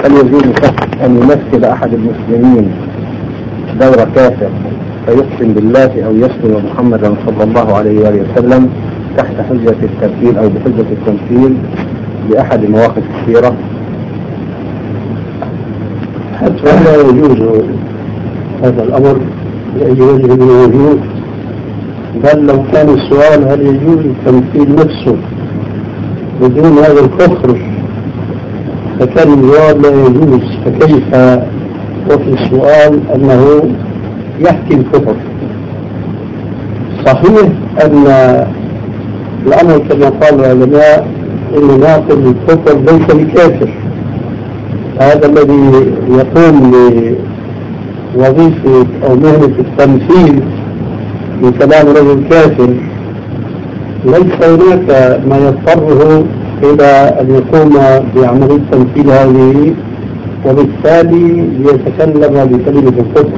هل يجوز أن يمثل أحد المسلمين دور كافر فيقسم بالله أو يسلم محمدا صلى الله عليه وآله وسلم تحت حجة التمثيل أو بحجة التمثيل بأحد المواقف الكثيرة؟ حتى لا يجوز هذا الأمر بأي وجه من الوجوه، بل لو كان السؤال هل يجوز التمثيل نفسه بدون هذا الكفر فكان الجواب لا يجوز، فكيف وفي السؤال أنه يحكي الكفر؟ صحيح أن الأمر كما قال العلماء إن ناقل الكفر ليس بكافر، هذا الذي يقوم بوظيفة أو مهنة التمثيل بكلام رجل كافر ليس هناك ما يضطره إلى أن يقوم بعملية التمثيل هذه وبالتالي يتكلم بكلمة الكفر،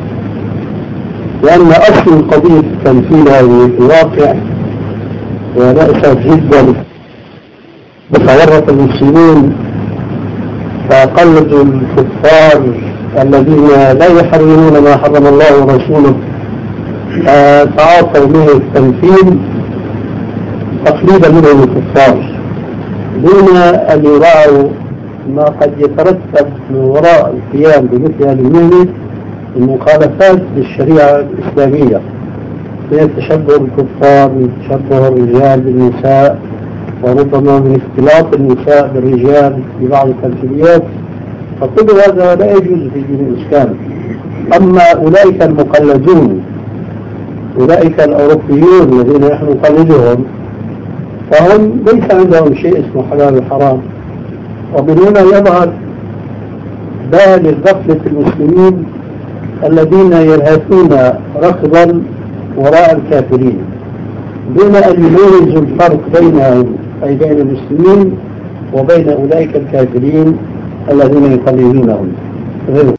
لأن أصل قضية التمثيل هذه في الواقع ونأسف جدا بتورط المسلمين فقلدوا الكفار الذين لا يحرمون ما حرم الله ورسوله، تعاطوا به التمثيل تقليدا منهم الكفار دون أن يراعوا ما قد يترتب من وراء القيام بمثل هذه المهنة من مخالفات للشريعة الإسلامية من التشبه بالكفار، من تشبه الرجال بالنساء، وربما من اختلاط النساء بالرجال في بعض التمثيليات، فكل هذا لا يجوز في دين الإسلام. أما أولئك المقلدون، أولئك الأوروبيون الذين نحن نقلدهم، فهم ليس عندهم شيء اسمه حلال وحرام، ومن هنا يظهر بال غفلة المسلمين الذين يلهثون ركضا وراء الكافرين دون أن يميزوا الفرق بينهم أي بين المسلمين وبين أولئك الكافرين الذين يقلدونهم.